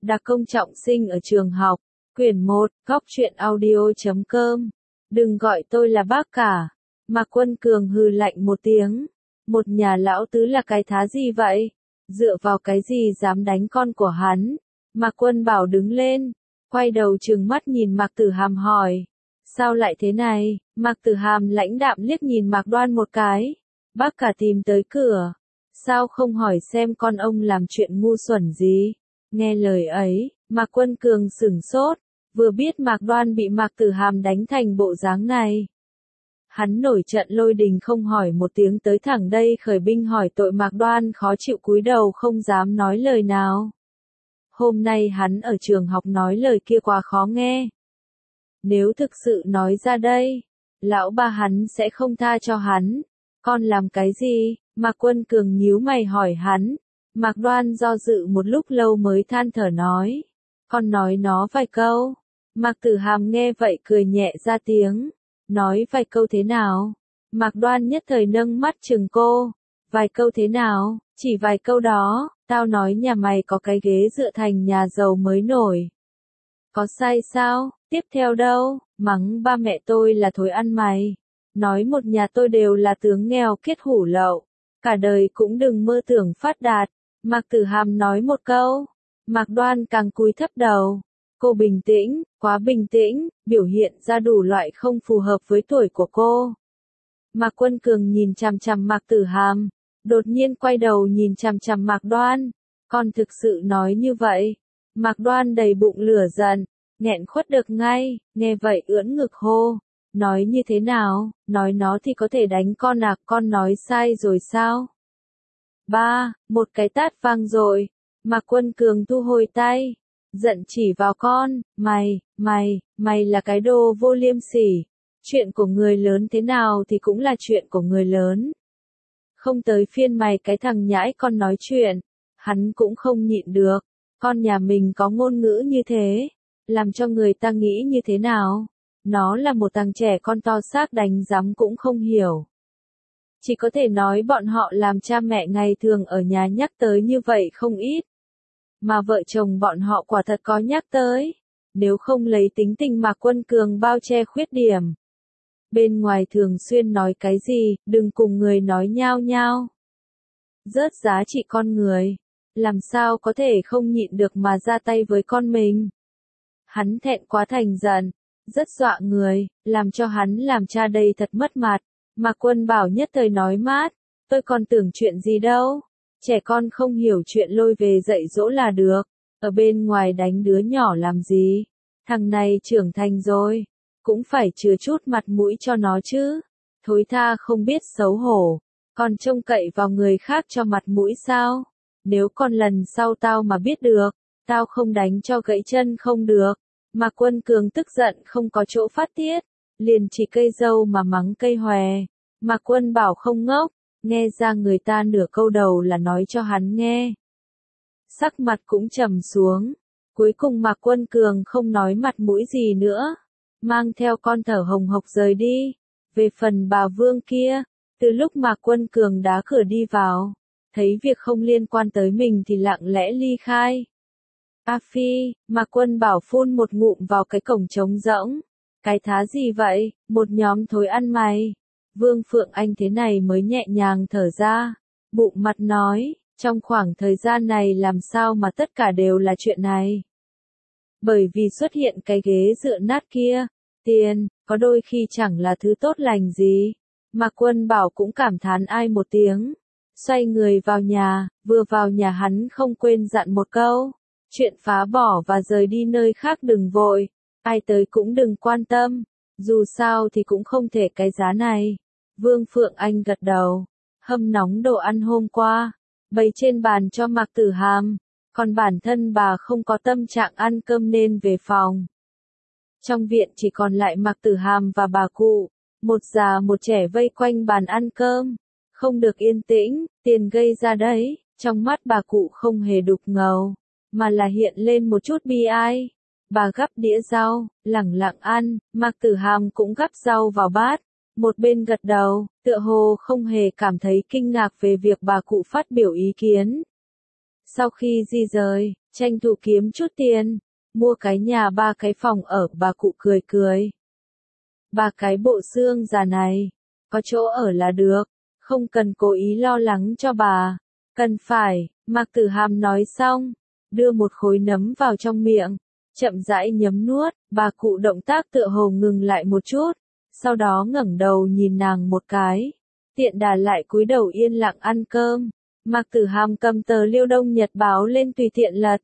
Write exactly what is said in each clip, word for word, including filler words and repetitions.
Đặc công trọng sinh ở trường học. Quyển một, góc truyện audio chấm com. Đừng gọi tôi là bác cả. Mạc Quân Cường hừ lạnh một tiếng. Một nhà lão tứ là cái thá gì vậy? Dựa vào cái gì dám đánh con của hắn? Mạc Quân Bảo đứng lên, quay đầu trừng mắt nhìn Mạc Tử Hàm hỏi. Sao lại thế này? Mạc Tử Hàm lãnh đạm liếc nhìn Mạc Đoan một cái. Bác cả tìm tới cửa. Sao không hỏi xem con ông làm chuyện ngu xuẩn gì? Nghe lời ấy, Mạc Quân Cường sửng sốt, vừa biết Mạc Đoan bị Mạc Tử Hàm đánh thành bộ dáng này. Hắn nổi trận lôi đình không hỏi một tiếng tới thẳng đây khởi binh hỏi tội Mạc Đoan khó chịu cúi đầu không dám nói lời nào. Hôm nay hắn ở trường học nói lời kia quá khó nghe. Nếu thực sự nói ra đây, lão ba hắn sẽ không tha cho hắn. Con làm cái gì? Mạc Quân Cường nhíu mày hỏi hắn. Mạc Đoan do dự một lúc lâu mới than thở nói. Con nói nó vài câu. Mạc Tử Hàm nghe vậy cười nhẹ ra tiếng. Nói vài câu thế nào? Mạc Đoan nhất thời nâng mắt chừng cô. Vài câu thế nào? Chỉ vài câu đó. Tao nói nhà mày có cái ghế dựa thành nhà giàu mới nổi. Có sai sao? Tiếp theo đâu? Mắng ba mẹ tôi là thối ăn mày. Nói một nhà tôi đều là tướng nghèo kết hủ lậu. Cả đời cũng đừng mơ tưởng phát đạt. Mạc Tử Hàm nói một câu. Mạc Đoan càng cúi thấp đầu. Cô bình tĩnh, quá bình tĩnh, biểu hiện ra đủ loại không phù hợp với tuổi của cô. Mạc Quân Cường nhìn chằm chằm Mạc Tử Hàm, đột nhiên quay đầu nhìn chằm chằm Mạc Đoan. Con thực sự nói như vậy. Mạc Đoan đầy bụng lửa giận, nghẹn khuất được ngay, nghe vậy ưỡn ngực hô. Nói như thế nào, nói nó thì có thể đánh con à, con nói sai rồi sao? Ba, một cái tát vang rồi. Mạc Quân Cường thu hồi tay, giận chỉ vào con, mày, mày, mày là cái đồ vô liêm sỉ. Chuyện của người lớn thế nào thì cũng là chuyện của người lớn. Không tới phiên mày cái thằng nhãi con nói chuyện. Hắn cũng không nhịn được. Con nhà mình có ngôn ngữ như thế, làm cho người ta nghĩ như thế nào? Nó là một thằng trẻ con to xác đánh rắm cũng không hiểu. Chỉ có thể nói bọn họ làm cha mẹ ngày thường ở nhà nhắc tới như vậy không ít. Mà vợ chồng bọn họ quả thật có nhắc tới. Nếu không lấy tính tình Mạc Quân Cường bao che khuyết điểm. Bên ngoài thường xuyên nói cái gì, đừng cùng người nói nhao nhao. Rớt giá trị con người. Làm sao có thể không nhịn được mà ra tay với con mình. Hắn thẹn quá thành giận. Rất dọa người, làm cho hắn làm cha đây thật mất mặt. Mạc Quân Bảo nhất thời nói mát, tôi còn tưởng chuyện gì đâu. Trẻ con không hiểu chuyện lôi về dạy dỗ là được. Ở bên ngoài đánh đứa nhỏ làm gì? Thằng này trưởng thành rồi, cũng phải chừa chút mặt mũi cho nó chứ. Thối tha không biết xấu hổ, còn trông cậy vào người khác cho mặt mũi sao? Nếu con lần sau tao mà biết được, tao không đánh cho gãy chân không được. Mạc Quân Cường tức giận không có chỗ phát tiết, liền chỉ cây dâu mà mắng cây hòe. Mạc Quân Bảo không ngốc, nghe ra người ta nửa câu đầu là nói cho hắn nghe. Sắc mặt cũng trầm xuống, cuối cùng Mạc Quân Cường không nói mặt mũi gì nữa, mang theo con thở hồng hộc rời đi. Về phần bà Vương kia, từ lúc Mạc Quân Cường đá cửa đi vào, thấy việc không liên quan tới mình thì lặng lẽ ly khai. A Phi, Mạc Quân Bảo phun một ngụm vào cái cổng trống rỗng. Cái thá gì vậy, một nhóm thối ăn mày. Vương Phượng Anh thế này mới nhẹ nhàng thở ra, bụng mặt nói, trong khoảng thời gian này làm sao mà tất cả đều là chuyện này. Bởi vì xuất hiện cái ghế dựa nát kia, tiền, có đôi khi chẳng là thứ tốt lành gì. Mạc Quân Bảo cũng cảm thán ai một tiếng, xoay người vào nhà, vừa vào nhà hắn không quên dặn một câu. Chuyện phá bỏ và rời đi nơi khác đừng vội, ai tới cũng đừng quan tâm, dù sao thì cũng không thể cái giá này. Vương Phượng Anh gật đầu, hâm nóng đồ ăn hôm qua, bày trên bàn cho Mạc Tử Hàm, còn bản thân bà không có tâm trạng ăn cơm nên về phòng. Trong viện chỉ còn lại Mạc Tử Hàm và bà cụ, một già một trẻ vây quanh bàn ăn cơm, không được yên tĩnh, tiền gây ra đấy, trong mắt bà cụ không hề đục ngầu, mà là hiện lên một chút bi ai. Bà gắp đĩa rau, lẳng lặng ăn, Mạc Tử Hàm cũng gắp rau vào bát, một bên gật đầu, tựa hồ không hề cảm thấy kinh ngạc về việc bà cụ phát biểu ý kiến. Sau khi di rời, tranh thủ kiếm chút tiền, mua cái nhà ba cái phòng ở. Bà cụ cười cười. Ba cái bộ xương già này, có chỗ ở là được, không cần cố ý lo lắng cho bà. Cần phải, Mạc Tử Hàm nói xong, đưa một khối nấm vào trong miệng, chậm rãi nhấm nuốt. Bà cụ động tác tựa hồ ngừng lại một chút, sau đó ngẩng đầu nhìn nàng một cái, tiện đà lại cúi đầu yên lặng ăn cơm. Mạc Tử Hàm cầm tờ Liêu Đông Nhật báo lên tùy tiện lật.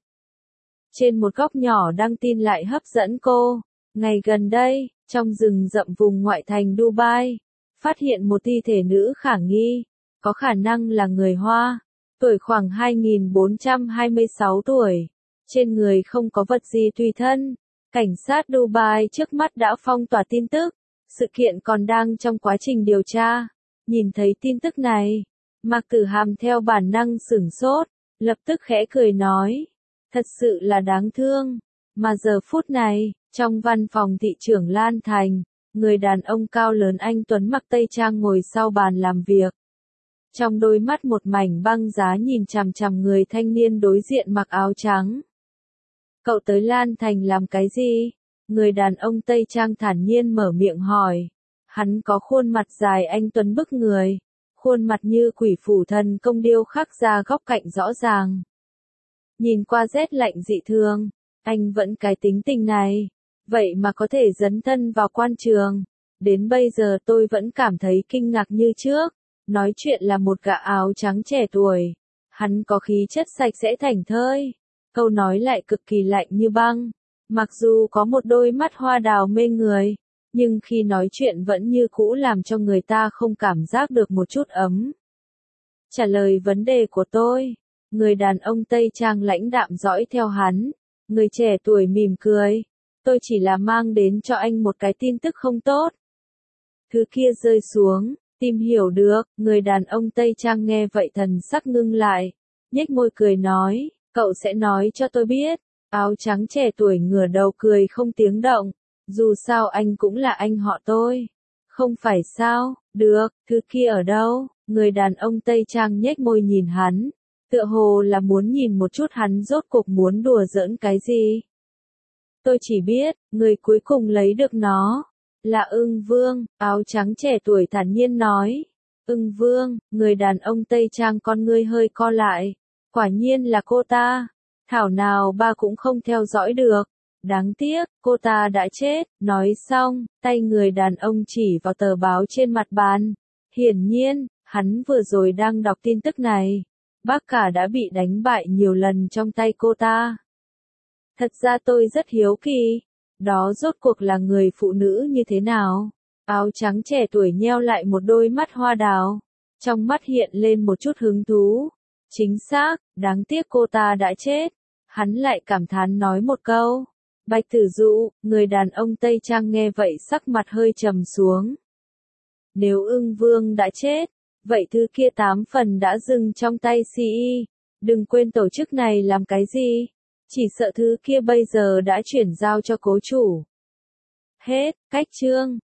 Trên một góc nhỏ đăng tin lại hấp dẫn cô. Ngày gần đây, trong rừng rậm vùng ngoại thành Dubai, phát hiện một thi thể nữ khả nghi, có khả năng là người Hoa, tuổi khoảng hai nghìn bốn trăm hai mươi sáu tuổi, trên người không có vật gì tùy thân. Cảnh sát Dubai trước mắt đã phong tỏa tin tức, sự kiện còn đang trong quá trình điều tra. Nhìn thấy tin tức này, Mạc Tử Hàm theo bản năng sửng sốt, lập tức khẽ cười nói, thật sự là đáng thương. Mà giờ phút này, trong văn phòng thị trưởng Lan Thành, người đàn ông cao lớn anh tuấn mặc tây trang ngồi sau bàn làm việc. Trong đôi mắt một mảnh băng giá nhìn chằm chằm người thanh niên đối diện mặc áo trắng. Cậu tới Lan Thành làm cái gì? Người đàn ông tây trang thản nhiên mở miệng hỏi. Hắn có khuôn mặt dài anh tuấn bức người, khuôn mặt như quỷ phủ thần công điêu khắc ra góc cạnh rõ ràng. Nhìn qua rét lạnh dị thường, anh vẫn cái tính tình này, vậy mà có thể dấn thân vào quan trường. Đến bây giờ tôi vẫn cảm thấy kinh ngạc như trước. Nói chuyện là một gã áo trắng trẻ tuổi. Hắn có khí chất sạch sẽ thảnh thơi. Câu nói lại cực kỳ lạnh như băng. Mặc dù có một đôi mắt hoa đào mê người, nhưng khi nói chuyện vẫn như cũ làm cho người ta không cảm giác được một chút ấm. Trả lời vấn đề của tôi, người đàn ông Tây Trang lãnh đạm dõi theo hắn. Người trẻ tuổi mỉm cười. Tôi chỉ là mang đến cho anh một cái tin tức không tốt. Thứ kia rơi xuống, tìm hiểu được. Người đàn ông Tây Trang nghe vậy thần sắc ngưng lại, nhếch môi cười nói, cậu sẽ nói cho tôi biết. Áo trắng trẻ tuổi ngửa đầu cười không tiếng động. Dù sao anh cũng là anh họ tôi. Không phải sao? Được, thứ kia ở đâu? Người đàn ông Tây Trang nhếch môi nhìn hắn, tựa hồ là muốn nhìn một chút hắn rốt cuộc muốn đùa giỡn cái gì. Tôi chỉ biết, người cuối cùng lấy được nó là Ưng Vương. Áo trắng trẻ tuổi thản nhiên nói. Ưng Vương. Người đàn ông Tây Trang con ngươi hơi co lại. Quả nhiên là cô ta. Thảo nào ba cũng không theo dõi được. Đáng tiếc, cô ta đã chết. Nói xong, tay người đàn ông chỉ vào tờ báo trên mặt bàn. Hiển nhiên, hắn vừa rồi đang đọc tin tức này. Bác cả đã bị đánh bại nhiều lần trong tay cô ta. Thật ra tôi rất hiếu kỳ. Đó rốt cuộc là người phụ nữ như thế nào? Áo trắng trẻ tuổi nheo lại một đôi mắt hoa đào. Trong mắt hiện lên một chút hứng thú. Chính xác, đáng tiếc cô ta đã chết. Hắn lại cảm thán nói một câu. Bạch Tử Dụ. Người đàn ông Tây Trang nghe vậy sắc mặt hơi trầm xuống. Nếu Ưng Vương đã chết, vậy thứ kia tám phần đã dừng trong tay xê i. Đừng quên tổ chức này làm cái gì. Chỉ sợ thứ kia bây giờ đã chuyển giao cho cố chủ. Hết, cách chương.